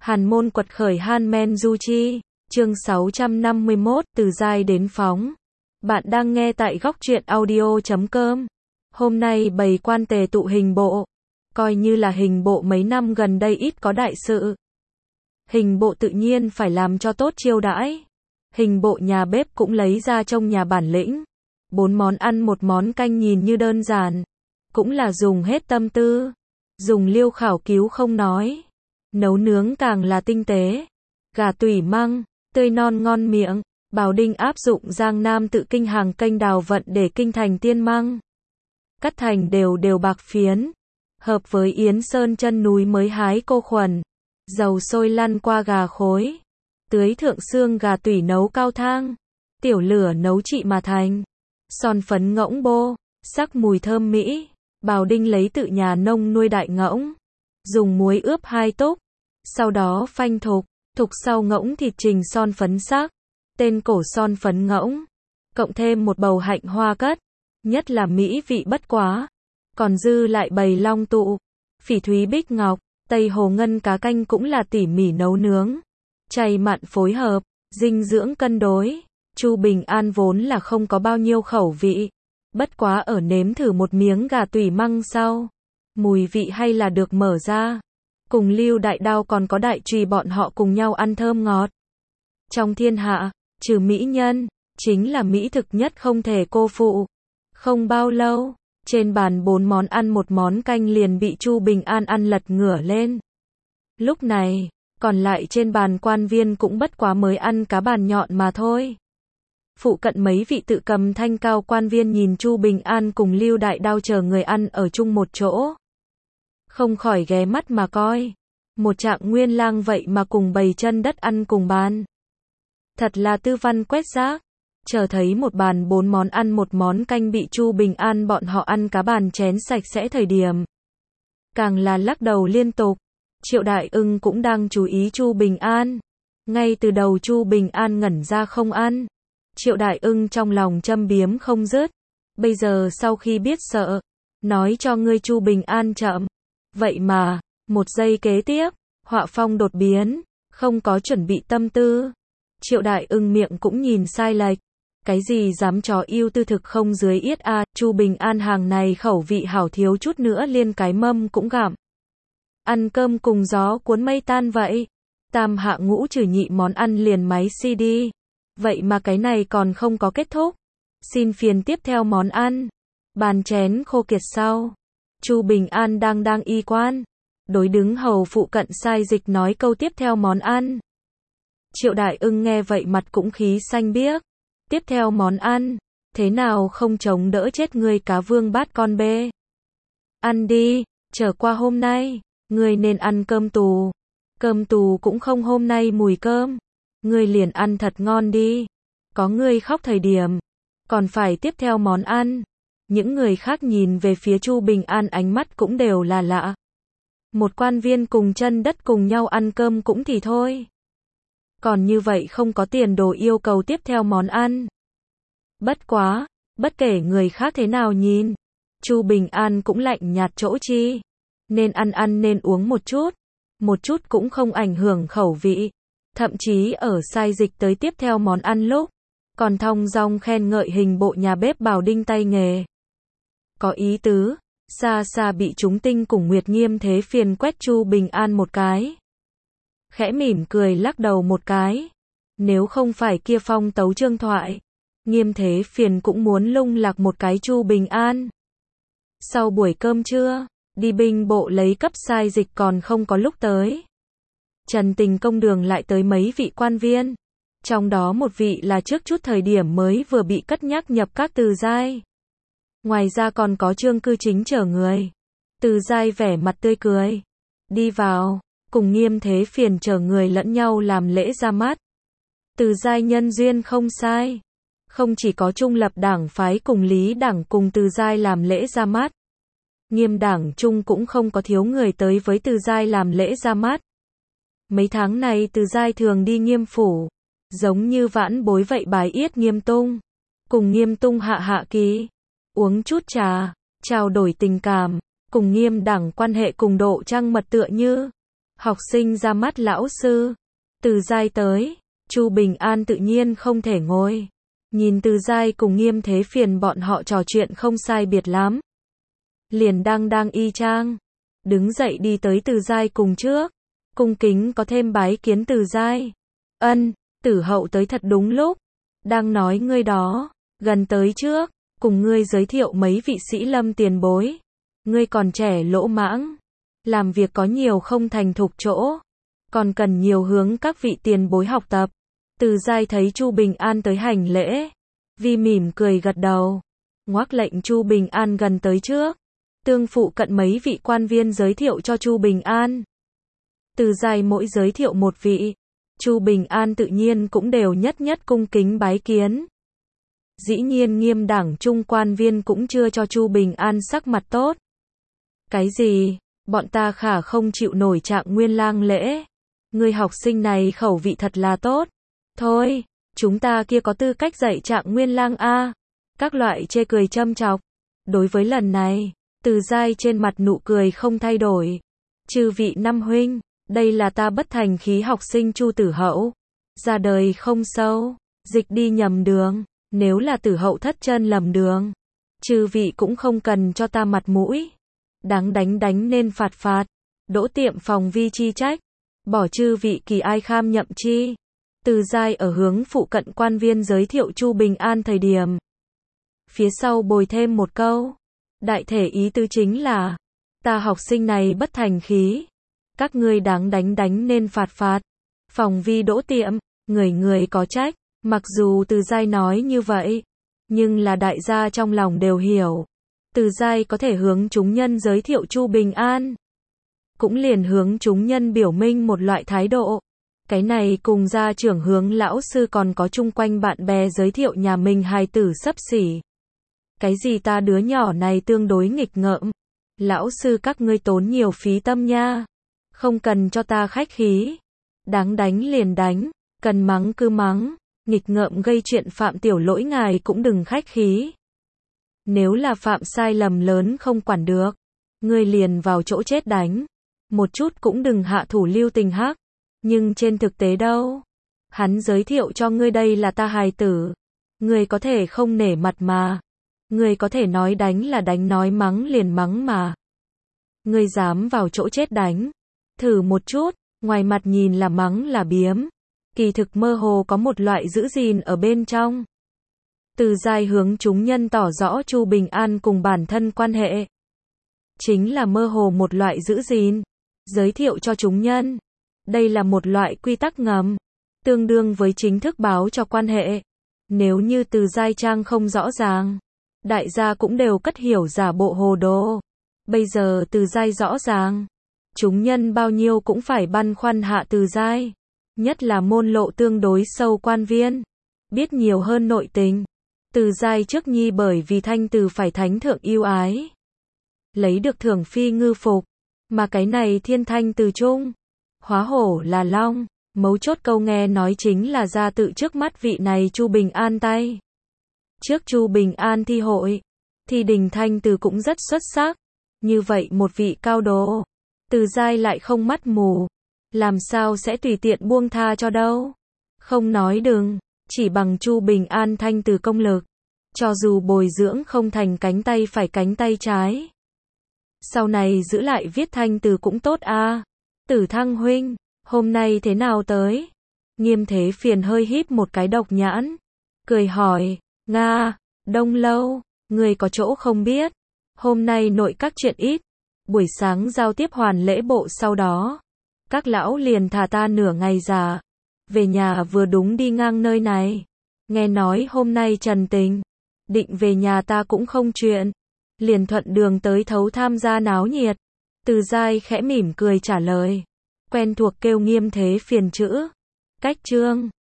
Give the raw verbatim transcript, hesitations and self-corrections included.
Hàn môn quật khởi Han Men Du Chi, chương sáu trăm năm mươi mốt, từ dai đến phóng. Bạn đang nghe tại góc truyện audio chấm com. Hôm nay bày quan tề tụ hình bộ. Coi như là hình bộ mấy năm gần đây ít có đại sự. Hình bộ tự nhiên phải làm cho tốt chiêu đãi. Hình bộ nhà bếp cũng lấy ra trong nhà bản lĩnh. Bốn món ăn một món canh nhìn như đơn giản. Cũng là dùng hết tâm tư. Dùng liêu khảo cứu không nói. Nấu nướng càng là tinh tế. Gà tủy măng, tươi non ngon miệng. Bảo Đinh áp dụng Giang Nam tự kinh hàng kênh đào vận để kinh thành tiên măng. Cắt thành đều đều bạc phiến. Hợp với Yến Sơn chân núi mới hái cô khuẩn. Dầu sôi lăn qua gà khối. Tưới thượng xương gà tủy nấu cao thang. Tiểu lửa nấu trị mà thành. Son phấn ngỗng bô, sắc mùi thơm mỹ. Bảo Đinh lấy tự nhà nông nuôi đại ngỗng. Dùng muối ướp hai túc. Sau đó phanh thục. Thục sau ngỗng thịt trình son phấn sắc. Tên cổ son phấn ngỗng. Cộng thêm một bầu hạnh hoa cất. Nhất là mỹ vị bất quá. Còn dư lại bầy long tụ. Phỉ thúy bích ngọc. Tây hồ ngân cá canh cũng là tỉ mỉ nấu nướng. Chay mặn phối hợp. Dinh dưỡng cân đối. Chu Bình An vốn là không có bao nhiêu khẩu vị. Bất quá ở nếm thử một miếng gà tủy măng sau. Mùi vị hay là được mở ra. Cùng Lưu Đại Đao còn có Đại Trùy bọn họ cùng nhau ăn thơm ngọt. Trong thiên hạ, trừ mỹ nhân, chính là mỹ thực nhất không thể cô phụ. Không bao lâu, trên bàn bốn món ăn một món canh liền bị Chu Bình An ăn lật ngửa lên. Lúc này, còn lại trên bàn quan viên cũng bất quá mới ăn cá bàn nhọn mà thôi. Phụ cận mấy vị tự cầm thanh cao quan viên nhìn Chu Bình An cùng Lưu Đại Đao chờ người ăn ở chung một chỗ. Không khỏi ghé mắt mà coi. Một trạng nguyên lang vậy mà cùng bầy chân đất ăn cùng bàn. Thật là tư văn quét rác. Chờ thấy một bàn bốn món ăn một món canh bị Chu Bình An bọn họ ăn cá bàn chén sạch sẽ thời điểm. Càng là lắc đầu liên tục. Triệu Đại Ưng cũng đang chú ý Chu Bình An. Ngay từ đầu Chu Bình An ngẩn ra không ăn. Triệu Đại Ưng trong lòng châm biếm không dứt. Bây giờ sau khi biết sợ. Nói cho ngươi Chu Bình An chậm. Vậy mà, một giây kế tiếp, họa phong đột biến, không có chuẩn bị tâm tư. Triệu Đại Ưng miệng cũng nhìn sai lệch. Cái gì dám chó yêu tư thực không dưới yết a, à, Chu Bình An hàng này khẩu vị hảo thiếu chút nữa liên cái mâm cũng gặm. Ăn cơm cùng gió cuốn mây tan vậy. Tam hạ ngũ trừ nhị món ăn liền máy xê đê. Vậy mà cái này còn không có kết thúc. Xin phiền tiếp theo món ăn. Bàn chén khô kiệt sau. Chu Bình An đang đang y quan. Đối đứng hầu phụ cận sai dịch nói câu tiếp theo món ăn. Triệu Đại Ưng nghe vậy mặt cũng khí xanh biếc. Tiếp theo món ăn. Thế nào không chống đỡ chết ngươi cá vương bát con bê. Ăn đi, trở qua hôm nay. Ngươi nên ăn cơm tù. Cơm tù cũng không hôm nay mùi cơm. Ngươi liền ăn thật ngon đi. Có ngươi khóc thời điểm. Còn phải tiếp theo món ăn. Những người khác nhìn về phía Chu Bình An ánh mắt cũng đều là lạ. Một quan viên cùng chân đất cùng nhau ăn cơm cũng thì thôi. Còn như vậy không có tiền đồ yêu cầu tiếp theo món ăn. Bất quá, bất kể người khác thế nào nhìn. Chu Bình An cũng lạnh nhạt chỗ chi. Nên ăn ăn nên uống một chút. Một chút cũng không ảnh hưởng khẩu vị. Thậm chí ở sai dịch tới tiếp theo món ăn lúc. Còn thong dong khen ngợi hình bộ nhà bếp Bảo Đinh tay nghề. Có ý tứ, xa xa bị chúng tinh cùng Nguyệt Nghiêm Thế Phiền quét Chu Bình An một cái. Khẽ mỉm cười lắc đầu một cái. Nếu không phải kia phong tấu trương thoại, Nghiêm Thế Phiền cũng muốn lung lạc một cái Chu Bình An. Sau buổi cơm trưa, đi binh bộ lấy cấp sai dịch còn không có lúc tới. Trần Tình công đường lại tới mấy vị quan viên. Trong đó một vị là trước chút thời điểm mới vừa bị cất nhắc nhập các từ giai. Ngoài ra còn có Trương Cư Chính chở người. Từ giai vẻ mặt tươi cười. Đi vào, cùng Nghiêm Thế Phiền chở người lẫn nhau làm lễ ra mắt. Từ giai nhân duyên không sai. Không chỉ có trung lập đảng phái cùng lý đảng cùng từ giai làm lễ ra mắt. Nghiêm đảng trung cũng không có thiếu người tới với từ giai làm lễ ra mắt. Mấy tháng này từ giai thường đi Nghiêm phủ. Giống như vãn bối vậy bái yết Nghiêm Tung. Cùng Nghiêm Tung hạ hạ ký. Uống chút trà, trao đổi tình cảm, cùng Nghiêm đảng quan hệ cùng độ trăng mật tựa như Học sinh ra mắt lão sư. Từ Giai tới. Chu Bình An tự nhiên không thể ngồi. Nhìn Từ Giai cùng Nghiêm Thế Phiền bọn họ trò chuyện không sai biệt lắm. Liền đang đang y chang. Đứng dậy đi tới Từ Giai cùng trước. Cung kính có thêm bái kiến Từ Giai. Ân, Tử Hậu tới thật đúng lúc. Đang nói ngươi đó. Gần tới trước. Cùng ngươi giới thiệu mấy vị sĩ lâm tiền bối. Ngươi còn trẻ lỗ mãng. Làm việc có nhiều không thành thục chỗ. Còn cần nhiều hướng các vị tiền bối học tập. Từ Giai thấy Chu Bình An tới hành lễ. Vi mỉm cười gật đầu. Ngoác lệnh Chu Bình An gần tới trước. Tương phụ cận mấy vị quan viên giới thiệu cho Chu Bình An. Từ Giai mỗi giới thiệu một vị. Chu Bình An tự nhiên cũng đều nhất nhất cung kính bái kiến. Dĩ nhiên Nghiêm đảng trung quan viên cũng chưa cho Chu Bình An sắc mặt tốt. Cái gì? Bọn ta khả không chịu nổi Trạng Nguyên lang lễ. Người học sinh này khẩu vị thật là tốt. Thôi, chúng ta kia có tư cách dạy Trạng Nguyên lang a. Các loại chê cười châm chọc. Đối với lần này, Từ Giai trên mặt nụ cười không thay đổi. Chư vị năm huynh, đây là ta bất thành khí học sinh Chu Tử Hậu. Ra đời không sâu, dịch đi nhầm đường. Nếu là Tử Hậu thất chân lầm đường, chư vị cũng không cần cho ta mặt mũi. Đáng đánh đánh nên phạt phạt. Đỗ tiệm phòng vi chi trách. Bỏ chư vị kỳ ai kham nhậm chi. Từ Giai ở hướng phụ cận quan viên giới thiệu Chu Bình An thời điểm. Phía sau bồi thêm một câu. Đại thể ý tứ chính là. Ta học sinh này bất thành khí. Các ngươi đáng đánh đánh nên phạt phạt. Phòng vi đỗ tiệm. Người người có trách. Mặc dù Từ Giai nói như vậy. Nhưng là đại gia trong lòng đều hiểu. Từ Giai có thể hướng chúng nhân giới thiệu Chu Bình An. Cũng liền hướng chúng nhân biểu minh một loại thái độ. Cái này cùng gia trưởng hướng lão sư còn có chung quanh bạn bè giới thiệu nhà mình hài tử xấp xỉ. Cái gì ta đứa nhỏ này tương đối nghịch ngợm. Lão sư các ngươi tốn nhiều phí tâm nha. Không cần cho ta khách khí. Đáng đánh liền đánh. Cần mắng cứ mắng. Nghịch ngợm gây chuyện phạm tiểu lỗi ngài cũng đừng khách khí. Nếu là phạm sai lầm lớn không quản được. Ngươi liền vào chỗ chết đánh. Một chút cũng đừng hạ thủ lưu tình hắc. Nhưng trên thực tế đâu? Hắn giới thiệu cho ngươi đây là ta hài tử. Ngươi có thể không nể mặt mà. Ngươi có thể nói đánh là đánh, nói mắng liền mắng mà. Ngươi dám vào chỗ chết đánh. Thử một chút, ngoài mặt nhìn là mắng là biếm. Kỳ thực mơ hồ có một loại giữ gìn ở bên trong. Từ Giai hướng chúng nhân tỏ rõ Chu Bình An cùng bản thân quan hệ. Chính là mơ hồ một loại giữ gìn. Giới thiệu cho chúng nhân. Đây là một loại quy tắc ngầm. Tương đương với chính thức báo cho quan hệ. Nếu như Từ Giai trang không rõ ràng. Đại gia cũng đều cất hiểu giả bộ hồ đồ. Bây giờ Từ Giai rõ ràng. Chúng nhân bao nhiêu cũng phải băn khoăn hạ Từ Giai. Nhất là môn lộ tương đối sâu quan viên. Biết nhiều hơn nội tình. Từ Giai trước nhi bởi vì thanh từ phải thánh thượng yêu ái. Lấy được thưởng phi ngư phục. Mà cái này thiên thanh từ trung. Hóa hổ là long. Mấu chốt câu nghe nói chính là ra tự trước mắt vị này Chu Bình An tay. Trước Chu Bình An thi hội. Thì đình thanh từ cũng rất xuất sắc. Như vậy một vị cao đồ. Từ Giai lại không mắt mù. Làm sao sẽ tùy tiện buông tha cho đâu. Không nói đừng. Chỉ bằng Chu Bình An thanh từ công lực. Cho dù bồi dưỡng không thành cánh tay phải cánh tay trái. Sau này giữ lại viết thanh từ cũng tốt a. À. Tử Thăng huynh, hôm nay thế nào tới? Nghiêm Thế Phiền hơi híp một cái độc nhãn. Cười hỏi, Nga, đông lâu, người có chỗ không biết. Hôm nay nội các chuyện ít. Buổi sáng giao tiếp hoàn lễ bộ sau đó. Các lão liền thả ta nửa ngày giả. Về nhà vừa đúng đi ngang nơi này. Nghe nói hôm nay trần tình. Định về nhà ta cũng không chuyện. Liền thuận đường tới thấu tham gia náo nhiệt. Từ Giai khẽ mỉm cười trả lời. Quen thuộc kêu Nghiêm Thế Phiền chữ. Cách chương.